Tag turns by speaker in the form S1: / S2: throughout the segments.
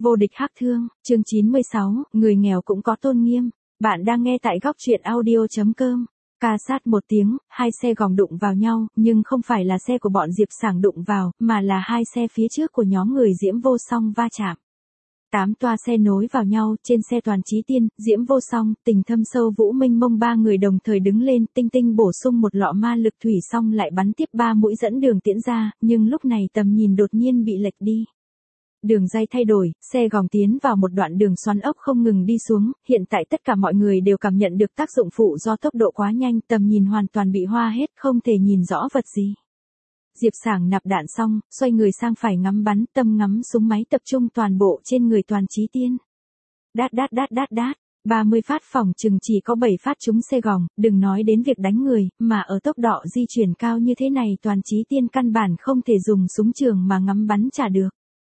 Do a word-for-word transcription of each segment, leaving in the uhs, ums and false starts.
S1: Vô địch hắc thương, chương chín mươi sáu, người nghèo cũng có tôn nghiêm. Bạn đang nghe tại góc truyện audio chấm com. Ca sát một tiếng, hai xe gòng đụng vào nhau, nhưng không phải là xe của bọn Diệp Sảng đụng vào, mà là hai xe phía trước của nhóm người Diễm Vô Song va chạm. Tám toa xe nối vào nhau, trên xe Toàn Chí Tiên, Diễm Vô Song, Tình Thâm Sâu, Vũ Minh Mông ba người đồng thời đứng lên, Tinh Tinh bổ sung một lọ ma lực thủy xong lại bắn tiếp ba mũi dẫn đường tiễn ra, nhưng lúc này tầm nhìn đột nhiên bị lệch đi. Đường ray thay đổi, xe gòng tiến vào một đoạn đường xoắn ốc không ngừng đi xuống, hiện tại tất cả mọi người đều cảm nhận được tác dụng phụ do tốc độ quá nhanh, tầm nhìn hoàn toàn bị hoa hết, không thể nhìn rõ vật gì. Diệp Sảng nạp đạn xong, xoay người sang phải ngắm bắn, tâm ngắm súng máy tập trung toàn bộ trên người Toàn Chí Tiên. Đát đát đát đát đát, ba mươi phát phòng chừng chỉ có bảy phát trúng xe gòng, đừng nói đến việc đánh người, mà ở tốc độ di chuyển cao như thế này Toàn Chí Tiên căn bản không thể dùng súng trường mà ngắm bắn trả được.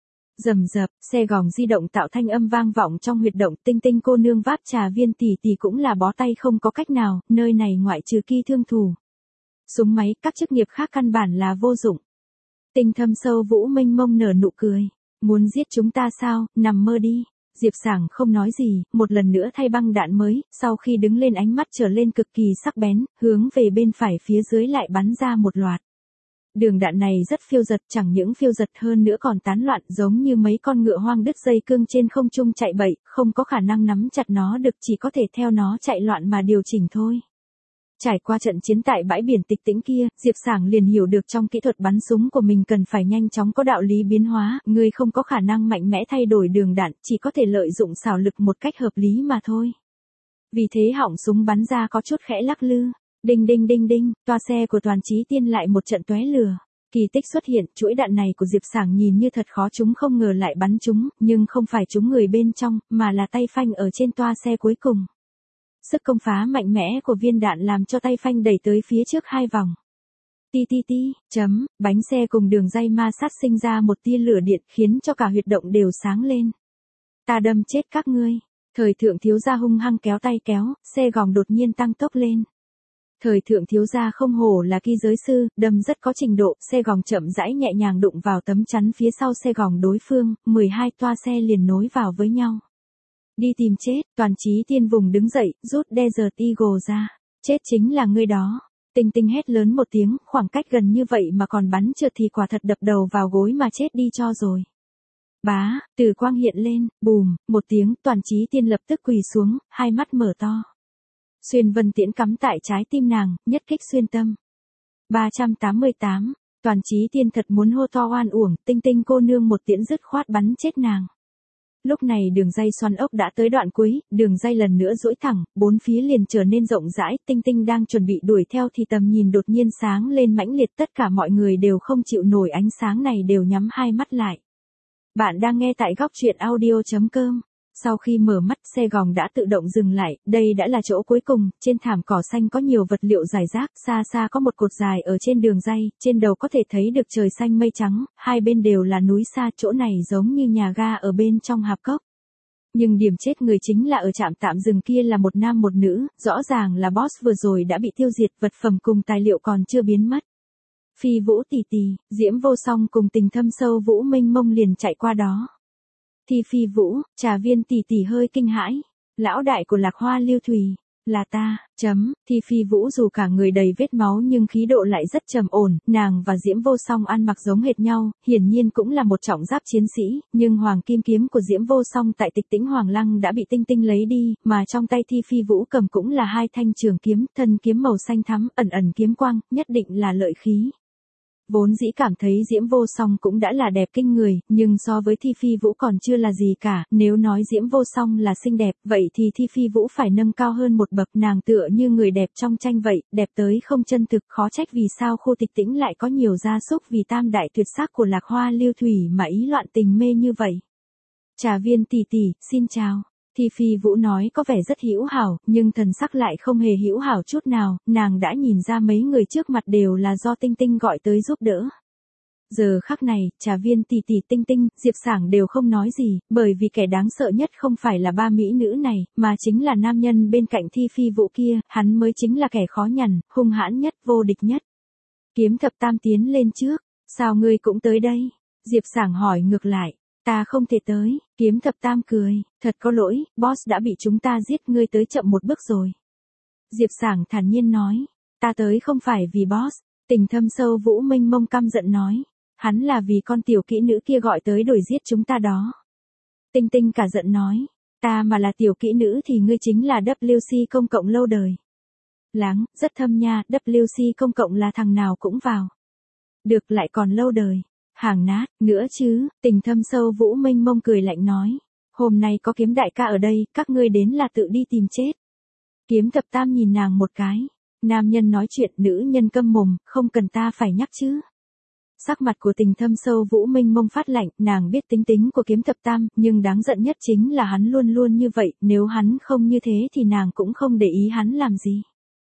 S1: Rầm rập, xe gòng di động tạo thanh âm vang vọng trong huyệt động, Tinh Tinh cô nương vác trà viên tỷ tỷ cũng là bó tay không có cách nào, nơi này ngoại trừ kỳ thương thủ. Súng máy, các chức nghiệp khác căn bản là vô dụng. Tình Thâm Sâu, Vũ Minh Mông nở nụ cười. Muốn giết chúng ta sao, nằm mơ đi. Diệp Sảng không nói gì, một lần nữa thay băng đạn mới, sau khi đứng lên ánh mắt trở lên cực kỳ sắc bén, hướng về bên phải phía dưới lại bắn ra một loạt. Đường đạn này rất phiêu giật, chẳng những phiêu giật hơn nữa còn tán loạn, giống như mấy con ngựa hoang đứt dây cương trên không trung chạy bậy, không có khả năng nắm chặt nó được, chỉ có thể theo nó chạy loạn mà điều chỉnh thôi. Trải qua trận chiến tại bãi biển tịch tĩnh kia, Diệp Sảng liền hiểu được trong kỹ thuật bắn súng của mình cần phải nhanh chóng có đạo lý biến hóa, người không có khả năng mạnh mẽ thay đổi đường đạn, chỉ có thể lợi dụng xảo lực một cách hợp lý mà thôi. Vì thế họng súng bắn ra có chút khẽ lắc lư. Đinh đinh đinh đinh, toa xe của Toàn Chí Tiên lại một trận tóe lửa. Kỳ tích xuất hiện, chuỗi đạn này của Diệp Sảng nhìn như thật khó trúng, không ngờ lại bắn trúng, nhưng không phải trúng người bên trong, mà là tay phanh ở trên toa xe cuối cùng. Sức công phá mạnh mẽ của viên đạn làm cho tay phanh đẩy tới phía trước hai vòng. Ti ti ti, chấm, bánh xe cùng đường ray ma sát sinh ra một tia lửa điện khiến cho cả huyệt động đều sáng lên. Ta đâm chết các ngươi. Thời thượng thiếu gia hung hăng kéo tay kéo, xe gòng đột nhiên tăng tốc lên. Thời thượng thiếu gia không hổ là kỳ giới sư, đâm rất có trình độ, xe gòng chậm rãi nhẹ nhàng đụng vào tấm chắn phía sau xe gòng đối phương, mười hai toa xe liền nối vào với nhau. Đi tìm chết, Toàn Chí Tiên vùng đứng dậy, rút Desert Eagle ra. Chết chính là ngươi đó. Tinh Tinh hét lớn một tiếng, khoảng cách gần như vậy mà còn bắn trượt thì quả thật đập đầu vào gối mà chết đi cho rồi. Bá, từ quang hiện lên, bùm, một tiếng, Toàn Chí Tiên lập tức quỳ xuống, hai mắt mở to. Xuyên vân tiễn cắm tại trái tim nàng, nhất kích xuyên tâm. ba trăm tám mươi tám, Toàn Chí Tiên thật muốn hô to oan uổng, Tinh Tinh cô nương một tiễn dứt khoát bắn chết nàng. Lúc này đường ray xoắn ốc đã tới đoạn cuối, đường ray lần nữa duỗi thẳng, bốn phía liền trở nên rộng rãi, Tinh Tinh đang chuẩn bị đuổi theo thì tầm nhìn đột nhiên sáng lên mãnh liệt, tất cả mọi người đều không chịu nổi ánh sáng này đều nhắm hai mắt lại. Bạn đang nghe tại góc truyện audio chấm com. Sau khi mở mắt, xe gòng đã tự động dừng lại, đây đã là chỗ cuối cùng, trên thảm cỏ xanh có nhiều vật liệu rải rác, xa xa có một cột dài ở trên đường ray, trên đầu có thể thấy được trời xanh mây trắng, hai bên đều là núi xa, chỗ này giống như nhà ga ở bên trong hạp cốc. Nhưng điểm chết người chính là ở trạm tạm dừng kia là một nam một nữ, rõ ràng là boss vừa rồi đã bị tiêu diệt, vật phẩm cùng tài liệu còn chưa biến mất. Phi Vũ tỷ tỷ, Diễm Vô Song cùng Tình Thâm Sâu, Vũ Minh Mông liền chạy qua đó. Thi Phi Vũ, trà viên tỷ tỷ hơi kinh hãi. Lão đại của Lạc Hoa Lưu Thủy, là ta, chấm, Thi Phi Vũ dù cả người đầy vết máu nhưng khí độ lại rất trầm ổn, nàng và Diễm Vô Song ăn mặc giống hệt nhau, hiển nhiên cũng là một trọng giáp chiến sĩ, nhưng hoàng kim kiếm của Diễm Vô Song tại Tịch Tĩnh Hoàng Lăng đã bị Tinh Tinh lấy đi, mà trong tay Thi Phi Vũ cầm cũng là hai thanh trường kiếm, thân kiếm màu xanh thắm, ẩn ẩn kiếm quang, nhất định là lợi khí. Vốn dĩ cảm thấy Diễm Vô Song cũng đã là đẹp kinh người, nhưng so với Thi Phi Vũ còn chưa là gì cả, nếu nói Diễm Vô Song là xinh đẹp, vậy thì Thi Phi Vũ phải nâng cao hơn một bậc, nàng tựa như người đẹp trong tranh vậy, đẹp tới không chân thực, khó trách vì sao khu Tịch Tĩnh lại có nhiều gia súc vì tam đại tuyệt sắc của Lạc Hoa Lưu Thủy mà ý loạn tình mê như vậy. Trà viên tỷ tỷ, xin chào. Thi Phi Vũ nói có vẻ rất hữu hảo, nhưng thần sắc lại không hề hữu hảo chút nào, nàng đã nhìn ra mấy người trước mặt đều là do Tinh Tinh gọi tới giúp đỡ. Giờ khắc này, trà viên tỷ tỷ Tinh Tinh, Diệp Sảng đều không nói gì, bởi vì kẻ đáng sợ nhất không phải là ba mỹ nữ này, mà chính là nam nhân bên cạnh Thi Phi Vũ kia, hắn mới chính là kẻ khó nhằn, hung hãn nhất, vô địch nhất. Kiếm thập tam tiến lên trước, sao ngươi cũng tới đây? Diệp Sảng hỏi ngược lại. Ta không thể tới, kiếm thập tam cười, thật có lỗi, boss đã bị chúng ta giết, ngươi tới chậm một bước rồi. Diệp Sảng thản nhiên nói, ta tới không phải vì boss, tình thâm sâu Vũ Minh Mông căm giận nói, hắn là vì con tiểu kỹ nữ kia gọi tới đuổi giết chúng ta đó. Tinh Tinh cả giận nói, ta mà là tiểu kỹ nữ thì ngươi chính là W C công cộng lâu đời. Láng, rất thâm nha, W C công cộng là thằng nào cũng vào. Được lại còn lâu đời. Hàng nát, nữa chứ, tình thâm sâu Vũ Minh Mông cười lạnh nói. Hôm nay có kiếm đại ca ở đây, các ngươi đến là tự đi tìm chết. Kiếm thập tam nhìn nàng một cái. Nam nhân nói chuyện, nữ nhân câm mồm, không cần ta phải nhắc chứ. Sắc mặt của tình thâm sâu Vũ Minh Mông phát lạnh, nàng biết tính tính của kiếm thập tam, nhưng đáng giận nhất chính là hắn luôn luôn như vậy, nếu hắn không như thế thì nàng cũng không để ý hắn làm gì.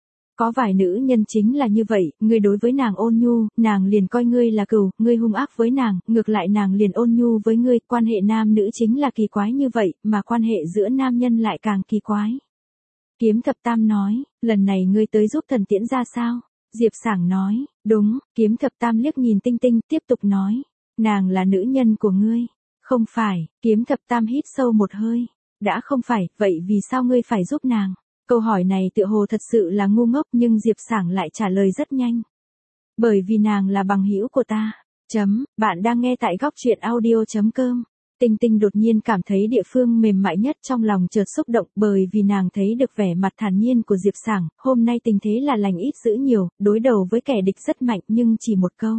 S1: Có vài nữ nhân chính là như vậy, ngươi đối với nàng ôn nhu, nàng liền coi ngươi là cừu, ngươi hung ác với nàng, ngược lại nàng liền ôn nhu với ngươi, quan hệ nam nữ chính là kỳ quái như vậy, mà quan hệ giữa nam nhân lại càng kỳ quái. Kiếm thập tam nói, lần này ngươi tới giúp thần tiễn ra sao? Diệp Sảng nói, đúng, kiếm thập tam liếc nhìn Tinh Tinh, tiếp tục nói, nàng là nữ nhân của ngươi. Không phải, kiếm thập tam hít sâu một hơi, đã không phải, vậy vì sao ngươi phải giúp nàng? Câu hỏi này tựa hồ thật sự là ngu ngốc nhưng Diệp Sảng lại trả lời rất nhanh. Bởi vì nàng là bằng hữu của ta. Chấm, bạn đang nghe tại góc truyện audio chấm com. Tinh Tinh đột nhiên cảm thấy địa phương mềm mại nhất trong lòng chợt xúc động bởi vì nàng thấy được vẻ mặt thản nhiên của Diệp Sảng, hôm nay tình thế là lành ít dữ nhiều, đối đầu với kẻ địch rất mạnh nhưng chỉ một câu.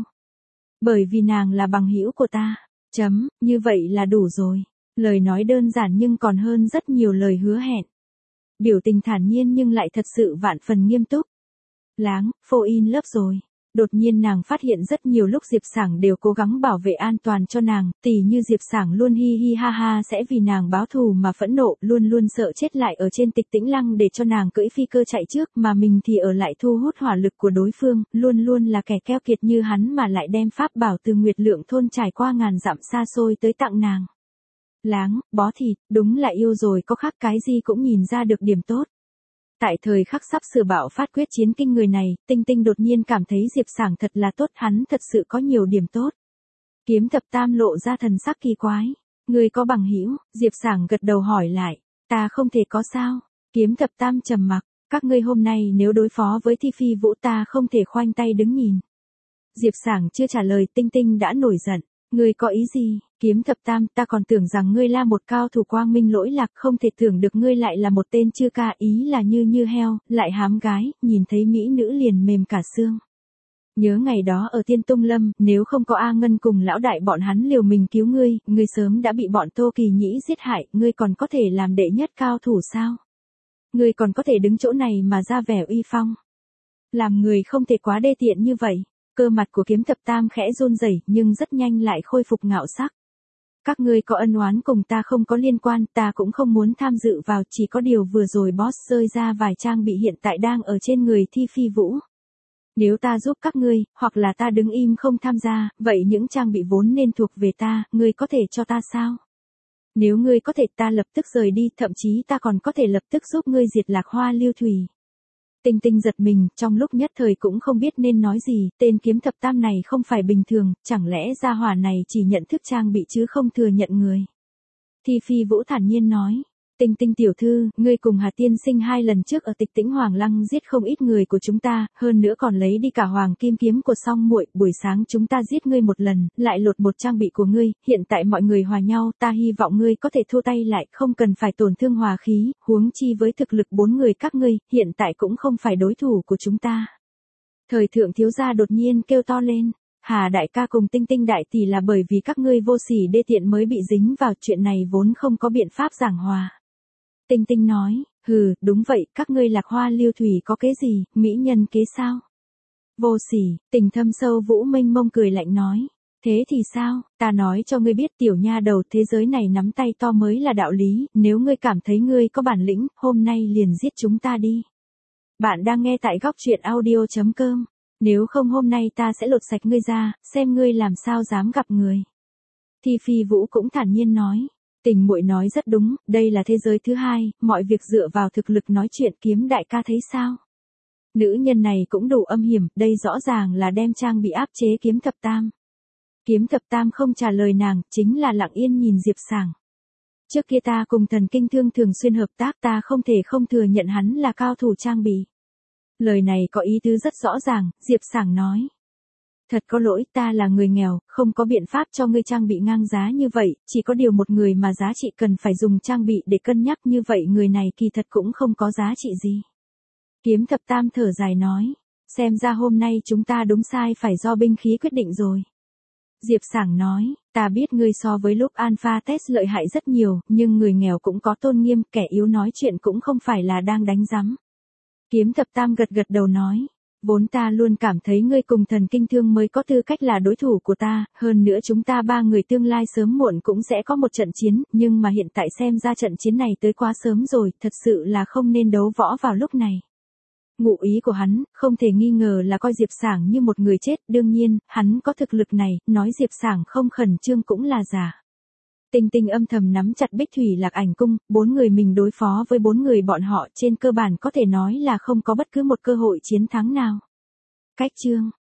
S1: Bởi vì nàng là bằng hữu của ta. Chấm, như vậy là đủ rồi. Lời nói đơn giản nhưng còn hơn rất nhiều lời hứa hẹn. Biểu tình thản nhiên nhưng lại thật sự vạn phần nghiêm túc. Láng, fall in love rồi. Đột nhiên nàng phát hiện rất nhiều lúc Diệp Sảng đều cố gắng bảo vệ an toàn cho nàng, tỉ như Diệp Sảng luôn hi hi ha ha sẽ vì nàng báo thù mà phẫn nộ, luôn luôn sợ chết lại ở trên Tịch Tĩnh Lăng để cho nàng cưỡi phi cơ chạy trước mà mình thì ở lại thu hút hỏa lực của đối phương, luôn luôn là kẻ keo kiệt như hắn mà lại đem pháp bảo từ Nguyệt Lượng thôn trải qua ngàn dặm xa xôi tới tặng nàng. Láng, bó thịt, đúng là yêu rồi có khác cái gì cũng nhìn ra được điểm tốt. Tại thời khắc sắp sửa bạo phát quyết chiến kinh người này, Tinh Tinh đột nhiên cảm thấy Diệp Sảng thật là tốt, hắn thật sự có nhiều điểm tốt. Kiếm thập tam lộ ra thần sắc kỳ quái. Người có bằng hữu? Diệp Sảng gật đầu hỏi lại. Ta không thể có sao? Kiếm thập tam trầm mặc. Các ngươi hôm nay nếu đối phó với Thi Phi Vũ ta không thể khoanh tay đứng nhìn. Diệp Sảng chưa trả lời Tinh Tinh đã nổi giận. Ngươi có ý gì? Kiếm thập tam, ta còn tưởng rằng ngươi là một cao thủ quang minh lỗi lạc, không thể tưởng được ngươi lại là một tên chư ca, ý là như như heo, lại hám gái, nhìn thấy mỹ nữ liền mềm cả xương. Nhớ ngày đó ở Tiên Tung Lâm, nếu không có A Ngân cùng lão đại bọn hắn liều mình cứu ngươi, ngươi sớm đã bị bọn Tô Kỳ Nhĩ giết hại, ngươi còn có thể làm đệ nhất cao thủ sao? Ngươi còn có thể đứng chỗ này mà ra vẻ uy phong. Làm người không thể quá đê tiện như vậy. Cơ mặt của kiếm thập tam khẽ run rẩy nhưng rất nhanh lại khôi phục ngạo sắc. Các ngươi có ân oán cùng ta không có liên quan, ta cũng không muốn tham dự vào, chỉ có điều vừa rồi boss rơi ra vài trang bị hiện tại đang ở trên người Thi Phi Vũ. Nếu ta giúp các ngươi, hoặc là ta đứng im không tham gia, vậy những trang bị vốn nên thuộc về ta, ngươi có thể cho ta sao? Nếu ngươi có thể ta lập tức rời đi, thậm chí ta còn có thể lập tức giúp ngươi diệt Lạc Hoa Lưu Thủy. Tinh Tinh giật mình, trong lúc nhất thời cũng không biết nên nói gì, tên kiếm thập tam này không phải bình thường, chẳng lẽ gia hỏa này chỉ nhận thức trang bị chứ không thừa nhận người. Thi Phi Vũ thản nhiên nói, Tinh Tinh tiểu thư, ngươi cùng Hà Tiên Sinh hai lần trước ở Tịch Tĩnh Hoàng Lăng giết không ít người của chúng ta, hơn nữa còn lấy đi cả hoàng kim kiếm của Song muội, buổi sáng chúng ta giết ngươi một lần, lại lột một trang bị của ngươi, hiện tại mọi người hòa nhau, ta hy vọng ngươi có thể thua tay lại, không cần phải tổn thương hòa khí, huống chi với thực lực bốn người các ngươi, hiện tại cũng không phải đối thủ của chúng ta. Thời thượng thiếu gia đột nhiên kêu to lên. Hà đại ca cùng Tinh Tinh đại tỷ là bởi vì các ngươi vô sỉ đê tiện mới bị dính vào, chuyện này vốn không có biện pháp giảng hòa. Tinh Tinh nói, hừ, đúng vậy, các ngươi Lạc Hoa Lưu Thủy có kế gì, mỹ nhân kế sao? Vô sỉ, tình thâm sâu Vũ Minh Mông cười lạnh nói, thế thì sao, ta nói cho ngươi biết tiểu nha đầu, thế giới này nắm tay to mới là đạo lý, nếu ngươi cảm thấy ngươi có bản lĩnh, hôm nay liền giết chúng ta đi. Bạn đang nghe tại góc truyện audio chấm com. Nếu không hôm nay ta sẽ lột sạch ngươi ra, xem ngươi làm sao dám gặp người. Thi Phi Vũ cũng thản nhiên nói. Tình muội nói rất đúng, đây là thế giới thứ hai, mọi việc dựa vào thực lực nói chuyện, kiếm đại ca thấy sao? Nữ nhân này cũng đủ âm hiểm, đây rõ ràng là đem trang bị áp chế kiếm thập tam. Kiếm thập tam không trả lời nàng, chính là lặng yên nhìn Diệp Sảng. Trước kia ta cùng Thần Kinh Thương thường xuyên hợp tác, ta không thể không thừa nhận hắn là cao thủ trang bị. Lời này có ý tứ rất rõ ràng, Diệp Sảng nói. Thật có lỗi, ta là người nghèo, không có biện pháp cho ngươi trang bị ngang giá như vậy, chỉ có điều một người mà giá trị cần phải dùng trang bị để cân nhắc như vậy người này kỳ thật cũng không có giá trị gì. Kiếm thập tam thở dài nói, xem ra hôm nay chúng ta đúng sai phải do binh khí quyết định rồi. Diệp Sảng nói, ta biết ngươi so với lúc Alpha Test lợi hại rất nhiều, nhưng người nghèo cũng có tôn nghiêm, kẻ yếu nói chuyện cũng không phải là đang đánh rắm. Kiếm thập tam gật gật đầu nói, vốn ta luôn cảm thấy ngươi cùng Thần Kinh Thương mới có tư cách là đối thủ của ta, hơn nữa chúng ta ba người tương lai sớm muộn cũng sẽ có một trận chiến, nhưng mà hiện tại xem ra trận chiến này tới quá sớm rồi, thật sự là không nên đấu võ vào lúc này. Ngụ ý của hắn, không thể nghi ngờ là coi Diệp Sảng như một người chết, đương nhiên, hắn có thực lực này, nói Diệp Sảng không khẩn trương cũng là giả. Tinh Tinh âm thầm nắm chặt Bích Thủy Lạc Ảnh Cung, bốn người mình đối phó với bốn người bọn họ trên cơ bản có thể nói là không có bất cứ một cơ hội chiến thắng nào. Cách chương